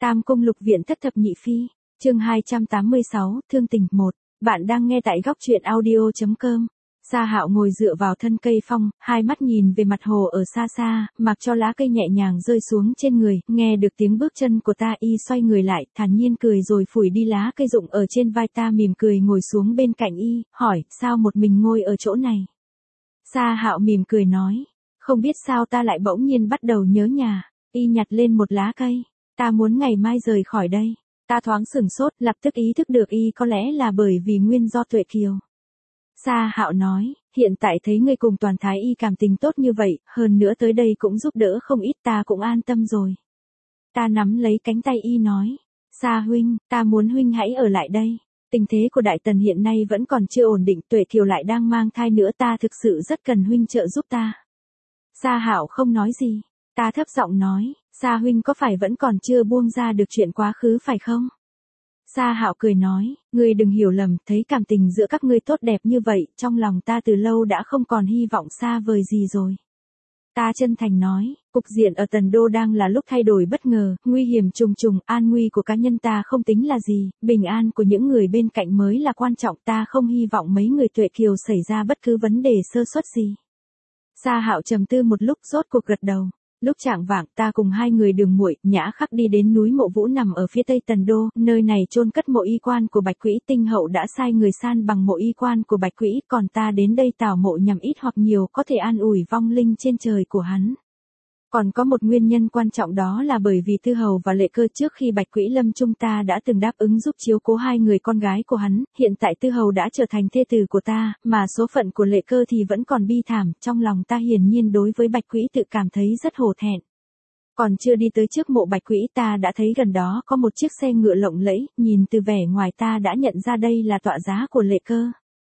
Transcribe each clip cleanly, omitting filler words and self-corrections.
Tam Cung Lục Viện Thất Thập Nhị Phi, chương 286, Thương Tình 1. Bạn đang nghe tại góc truyện audio.com. Sa Hạo ngồi dựa vào thân cây phong, hai mắt nhìn về mặt hồ ở xa xa, mặc cho lá cây nhẹ nhàng rơi xuống trên người, nghe được tiếng bước chân của ta, y xoay người lại, thản nhiên cười rồi phủi đi lá cây rụng ở trên vai ta, mỉm cười ngồi xuống bên cạnh y, hỏi, sao một mình ngồi ở chỗ này? Sa Hạo mỉm cười nói, không biết sao ta lại bỗng nhiên bắt đầu nhớ nhà. Y nhặt lên một lá cây, ta muốn ngày mai rời khỏi đây. Ta thoáng sửng sốt, lập tức ý thức được y có lẽ là bởi vì nguyên do Tuệ Kiều. Sa Hạo nói, hiện tại thấy ngươi cùng Toàn Thái y cảm tình tốt như vậy, hơn nữa tới đây cũng giúp đỡ không ít, ta cũng an tâm rồi. Ta nắm lấy cánh tay y nói, Sa huynh, ta muốn huynh hãy ở lại đây. Tình thế của Đại Tần hiện nay vẫn còn chưa ổn định, Tuệ Kiều lại đang mang thai nữa, ta thực sự rất cần huynh trợ giúp ta. Sa Hạo không nói gì. Ta thấp giọng nói, Sa huynh có phải vẫn còn chưa buông ra được chuyện quá khứ phải không? Sa Hạo cười nói, ngươi đừng hiểu lầm, thấy cảm tình giữa các ngươi tốt đẹp như vậy, trong lòng ta từ lâu đã không còn hy vọng xa vời gì rồi. Ta chân thành nói, cục diện ở Tần Đô đang là lúc thay đổi bất ngờ, nguy hiểm trùng trùng, an nguy của cá nhân ta không tính là gì, bình an của những người bên cạnh mới là quan trọng, ta không hy vọng mấy người Tuệ Kiều xảy ra bất cứ vấn đề sơ suất gì. Sa Hạo trầm tư một lúc rốt cuộc gật đầu. Lúc chạng vạng, ta cùng hai người Đường Muội, Nhã Khắc đi đến núi Mộ Vũ nằm ở phía tây Tần Đô, nơi này chôn cất mộ y quan của Bạch Quỹ, Tinh Hậu đã sai người san bằng mộ y quan của Bạch Quỹ, còn ta đến đây tảo mộ nhằm ít hoặc nhiều có thể an ủi vong linh trên trời của hắn. Còn có một nguyên nhân quan trọng, đó là bởi vì Tư Hầu và Lệ Cơ trước khi Bạch Quỹ lâm chung ta đã từng đáp ứng giúp chiếu cố hai người con gái của hắn, hiện tại Tư Hầu đã trở thành thê tử của ta, mà số phận của Lệ Cơ thì vẫn còn bi thảm, trong lòng ta hiển nhiên đối với Bạch Quỹ tự cảm thấy rất hổ thẹn. Còn chưa đi tới trước mộ Bạch Quỹ, ta đã thấy gần đó có một chiếc xe ngựa lộng lẫy, nhìn từ vẻ ngoài ta đã nhận ra đây là tọa giá của Lệ Cơ.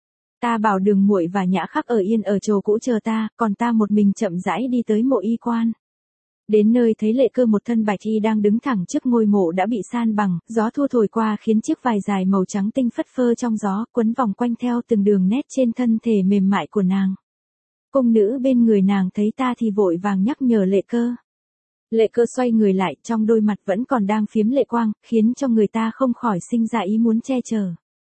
Ta bảo Đường Muội và Nhã Khắc ở yên ở chầu cũ chờ ta, còn ta một mình chậm rãi đi tới mộ y quan. Đến nơi thấy Lệ Cơ một thân bạch y đang đứng thẳng trước ngôi mộ đã bị san bằng, gió thu thổi qua khiến chiếc vải dài màu trắng tinh phất phơ trong gió, quấn vòng quanh theo từng đường nét trên thân thể mềm mại của nàng. Cung nữ bên người nàng thấy ta thì vội vàng nhắc nhở Lệ Cơ. Lệ Cơ xoay người lại, trong đôi mặt vẫn còn đang phiếm lệ quang, khiến cho người ta không khỏi sinh ra ý muốn che chở.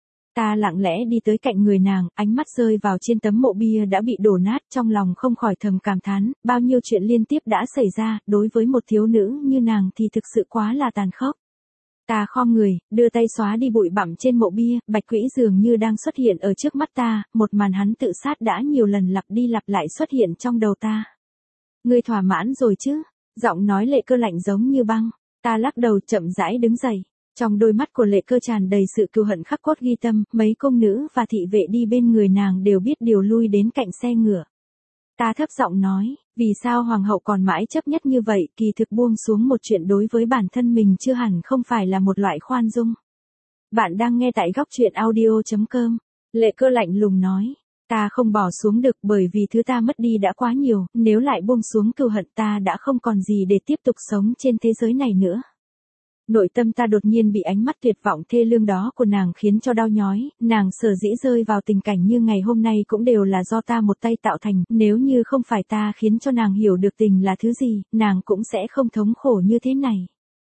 Ta lặng lẽ đi tới cạnh người nàng, ánh mắt rơi vào trên tấm mộ bia đã bị đổ nát, trong lòng không khỏi thầm cảm thán, bao nhiêu chuyện liên tiếp đã xảy ra, đối với một thiếu nữ như nàng thì thực sự quá là tàn khốc. Ta khom người, đưa tay xóa đi bụi bặm trên mộ bia, Bạch Quỹ dường như đang xuất hiện ở trước mắt ta, một màn hắn tự sát đã nhiều lần lặp đi lặp lại xuất hiện trong đầu ta. Ngươi thỏa mãn rồi chứ? Giọng nói Lệ Cơ lạnh giống như băng. Ta lắc đầu chậm rãi đứng dậy. Trong đôi mắt của Lệ Cơ tràn đầy sự cừu hận khắc cốt ghi tâm, mấy công nữ và thị vệ đi bên người nàng đều biết điều lui đến cạnh xe ngựa. Ta thấp giọng nói, vì sao hoàng hậu còn mãi chấp nhất như vậy, kỳ thực buông xuống một chuyện đối với bản thân mình chưa hẳn không phải là một loại khoan dung. Bạn đang nghe tại góc truyện audio.com. Lệ Cơ lạnh lùng nói, ta không bỏ xuống được bởi vì thứ ta mất đi đã quá nhiều, nếu lại buông xuống cừu hận ta đã không còn gì để tiếp tục sống trên thế giới này nữa. Nội tâm ta đột nhiên bị ánh mắt tuyệt vọng thê lương đó của nàng khiến cho đau nhói, nàng sở dĩ rơi vào tình cảnh như ngày hôm nay cũng đều là do ta một tay tạo thành, nếu như không phải ta khiến cho nàng hiểu được tình là thứ gì, nàng cũng sẽ không thống khổ như thế này.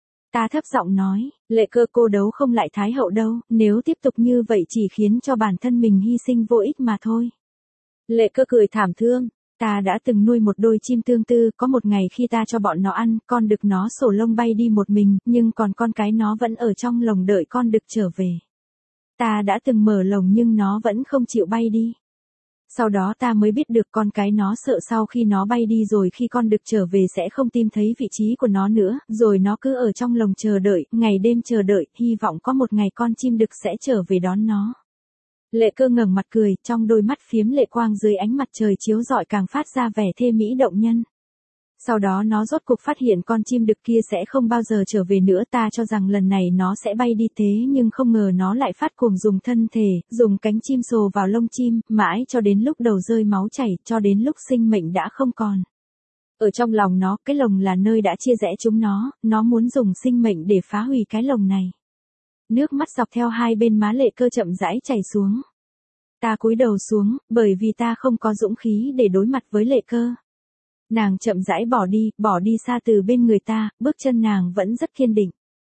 Ta thấp giọng nói, Lệ Cơ, cô đấu không lại Thái hậu đâu, nếu tiếp tục như vậy chỉ khiến cho bản thân mình hy sinh vô ích mà thôi. Lệ Cơ cười thảm thương. Ta đã từng nuôi một đôi chim tương tư, có một ngày khi ta cho bọn nó ăn, con đực nó sổ lông bay đi một mình, nhưng còn con cái nó vẫn ở trong lồng đợi con đực trở về. Ta đã từng mở lồng nhưng nó vẫn không chịu bay đi. Sau đó ta mới biết được con cái nó sợ sau khi nó bay đi rồi khi con đực trở về sẽ không tìm thấy vị trí của nó nữa, rồi nó cứ ở trong lồng chờ đợi, ngày đêm chờ đợi, hy vọng có một ngày con chim đực sẽ trở về đón nó. Lệ Cơ ngẩng mặt cười, trong đôi mắt phiếm lệ quang dưới ánh mặt trời chiếu rọi càng phát ra vẻ thê mỹ động nhân. Sau đó nó rốt cuộc phát hiện con chim đực kia sẽ không bao giờ trở về nữa, ta cho rằng lần này nó sẽ bay đi thế nhưng không ngờ nó lại phát cuồng dùng thân thể, dùng cánh chim sồ vào lông chim, mãi cho đến lúc đầu rơi máu chảy, cho đến lúc sinh mệnh đã không còn. Ở trong lòng nó, cái lồng là nơi đã chia rẽ chúng nó muốn dùng sinh mệnh để phá hủy cái lồng này. Nước mắt dọc theo hai bên má Lệ Cơ chậm rãi chảy xuống. Ta cúi đầu xuống, bởi vì ta không có dũng khí để đối mặt với Lệ Cơ. Nàng chậm rãi bỏ đi xa từ bên người ta, bước chân nàng vẫn rất kiên định.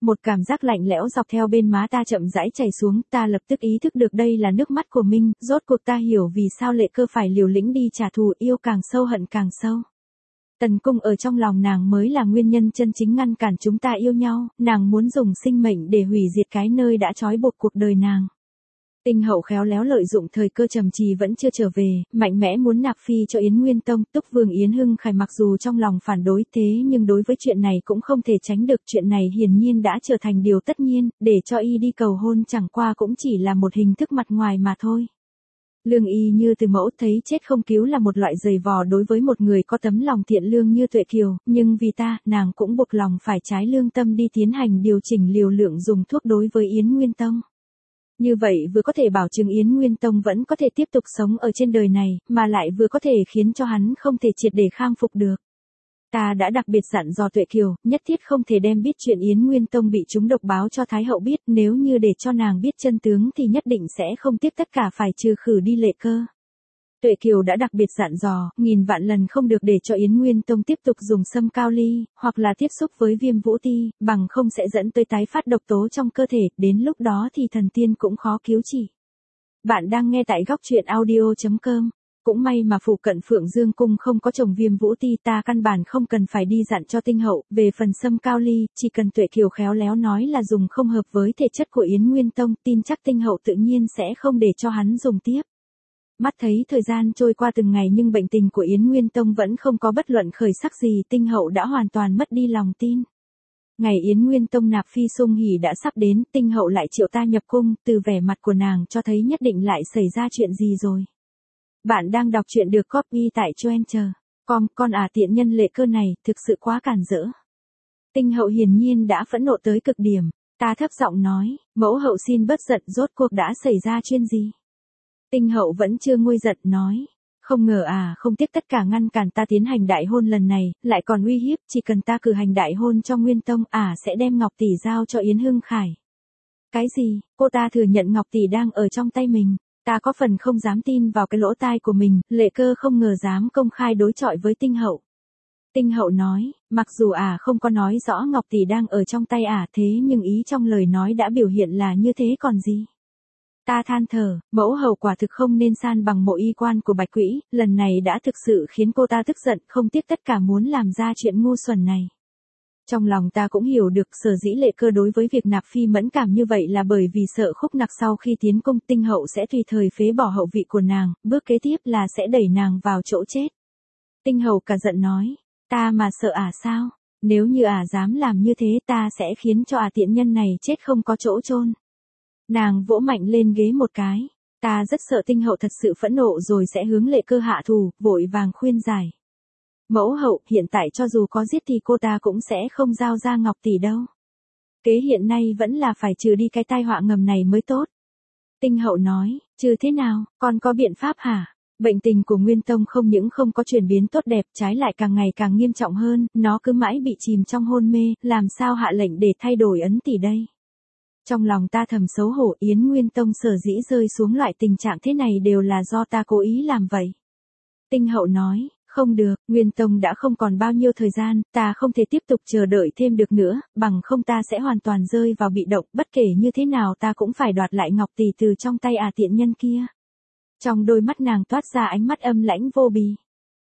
Một cảm giác lạnh lẽo dọc theo bên má ta chậm rãi chảy xuống, ta lập tức ý thức được đây là nước mắt của mình, rốt cuộc ta hiểu vì sao Lệ Cơ phải liều lĩnh đi trả thù, yêu càng sâu hận càng sâu. Tần cung ở trong lòng nàng mới là nguyên nhân chân chính ngăn cản chúng ta yêu nhau, nàng muốn dùng sinh mệnh để hủy diệt cái nơi đã trói buộc cuộc đời nàng. Tinh Hậu khéo léo lợi dụng thời cơ Trầm Trì vẫn chưa trở về, mạnh mẽ muốn nạp phi cho Yến Nguyên Tông. Túc Vương Yến Hưng Khải mặc dù trong lòng phản đối thế nhưng đối với chuyện này cũng không thể tránh được, chuyện này hiển nhiên đã trở thành điều tất nhiên, để cho y đi cầu hôn chẳng qua cũng chỉ là một hình thức mặt ngoài mà thôi. Lương y như từ mẫu, thấy chết không cứu là một loại giày vò đối với một người có tấm lòng thiện lương như Tuệ Kiều, nhưng vì ta, nàng cũng buộc lòng phải trái lương tâm đi tiến hành điều chỉnh liều lượng dùng thuốc đối với Yến Nguyên Tông. Như vậy vừa có thể bảo chứng Yến Nguyên Tông vẫn có thể tiếp tục sống ở trên đời này, mà lại vừa có thể khiến cho hắn không thể triệt để khang phục được. Ta đã đặc biệt dặn dò Tuệ Kiều, nhất thiết không thể đem biết chuyện Yến Nguyên Tông bị trúng độc báo cho Thái Hậu biết, nếu như để cho nàng biết chân tướng thì nhất định sẽ không tiếc tất cả phải trừ khử đi Lệ Cơ. Tuệ Kiều đã đặc biệt dặn dò, nghìn vạn lần không được để cho Yến Nguyên Tông tiếp tục dùng sâm cao ly, hoặc là tiếp xúc với Viêm Vũ Ti, bằng không sẽ dẫn tới tái phát độc tố trong cơ thể, đến lúc đó thì thần tiên cũng khó cứu trị. Bạn đang nghe tại góc truyện audio.com. Cũng may mà phụ cận Phượng Dương Cung không có chồng Viêm Vũ Ti, ta căn bản không cần phải đi dặn cho Tinh Hậu, về phần sâm cao ly, chỉ cần Tuệ Kiều khéo léo nói là dùng không hợp với thể chất của Yến Nguyên Tông, tin chắc Tinh Hậu tự nhiên sẽ không để cho hắn dùng tiếp. Mắt thấy thời gian trôi qua từng ngày nhưng bệnh tình của Yến Nguyên Tông vẫn không có bất luận khởi sắc gì, Tinh Hậu đã hoàn toàn mất đi lòng tin. Ngày Yến Nguyên Tông nạp phi sung hỉ đã sắp đến, Tinh Hậu lại triệu ta nhập cung, từ vẻ mặt của nàng cho thấy nhất định lại xảy ra chuyện gì rồi. Bạn đang đọc truyện được copy tại Choencher.com, con tiện nhân Lệ Cơ này, thực sự quá cản rỡ. Tinh Hậu hiển nhiên đã phẫn nộ tới cực điểm, ta thấp giọng nói, mẫu hậu xin bớt giận, rốt cuộc đã xảy ra chuyện gì. Tinh Hậu vẫn chưa nguôi giận nói, không ngờ không tiếc tất cả ngăn cản ta tiến hành đại hôn lần này, lại còn uy hiếp, chỉ cần ta cử hành đại hôn cho Nguyên Tông, sẽ đem Ngọc Tỷ giao cho Yến Hưng Khải. Cái gì, cô ta thừa nhận Ngọc Tỷ đang ở trong tay mình. Ta có phần không dám tin vào cái lỗ tai của mình, Lệ Cơ không ngờ dám công khai đối chọi với Tinh Hậu. Tinh Hậu nói, mặc dù không có nói rõ Ngọc Tỷ đang ở trong tay thế nhưng ý trong lời nói đã biểu hiện là như thế còn gì. Ta than thở, mẫu hậu quả thực không nên san bằng mộ y quan của Bạch Quỹ, lần này đã thực sự khiến cô ta tức giận, không tiếc tất cả muốn làm ra chuyện ngu xuẩn này. Trong lòng ta cũng hiểu được sở dĩ Lệ Cơ đối với việc nạp phi mẫn cảm như vậy là bởi vì sợ Khúc Nặc sau khi tiến công Tinh Hậu sẽ tùy thời phế bỏ hậu vị của nàng, bước kế tiếp là sẽ đẩy nàng vào chỗ chết. Tinh Hậu cả giận nói, ta mà sợ sao, nếu như dám làm như thế ta sẽ khiến cho tiện nhân này chết không có chỗ chôn. Nàng vỗ mạnh lên ghế một cái, ta rất sợ Tinh Hậu thật sự phẫn nộ rồi sẽ hướng Lệ Cơ hạ thù, vội vàng khuyên giải. Mẫu hậu, hiện tại cho dù có giết thì cô ta cũng sẽ không giao ra Ngọc Tỷ đâu. Kế hiện nay vẫn là phải trừ đi cái tai họa ngầm này mới tốt. Tinh Hậu nói, trừ thế nào, con có biện pháp hả? Bệnh tình của Nguyên Tông không những không có chuyển biến tốt đẹp, trái lại càng ngày càng nghiêm trọng hơn, nó cứ mãi bị chìm trong hôn mê, làm sao hạ lệnh để thay đổi ấn tỷ đây? Trong lòng ta thầm xấu hổ, Yến Nguyên Tông sở dĩ rơi xuống loại tình trạng thế này đều là do ta cố ý làm vậy. Tinh Hậu nói, không được, Nguyên Tông đã không còn bao nhiêu thời gian, ta không thể tiếp tục chờ đợi thêm được nữa, bằng không ta sẽ hoàn toàn rơi vào bị động, bất kể như thế nào ta cũng phải đoạt lại Ngọc Tỷ từ trong tay tiện nhân kia. Trong đôi mắt nàng toát ra ánh mắt âm lãnh vô bì.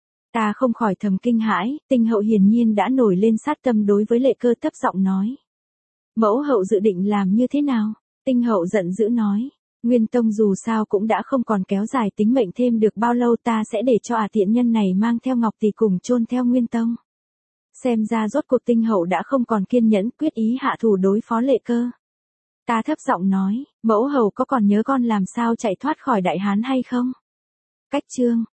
Ta không khỏi thầm kinh hãi, Tinh Hậu hiển nhiên đã nổi lên sát tâm đối với Lệ Cơ, thấp giọng nói. Mẫu hậu dự định làm như thế nào? Tinh Hậu giận dữ nói. Nguyên Tông dù sao cũng đã không còn kéo dài tính mệnh thêm được bao lâu, ta sẽ để cho tiện nhân này mang theo Ngọc Tỷ cùng chôn theo Nguyên Tông. Xem ra rốt cuộc Tinh Hậu đã không còn kiên nhẫn, quyết ý hạ thủ đối phó Lệ Cơ. Ta thấp giọng nói, mẫu hậu có còn nhớ con làm sao chạy thoát khỏi Đại Hán hay không? Cách chương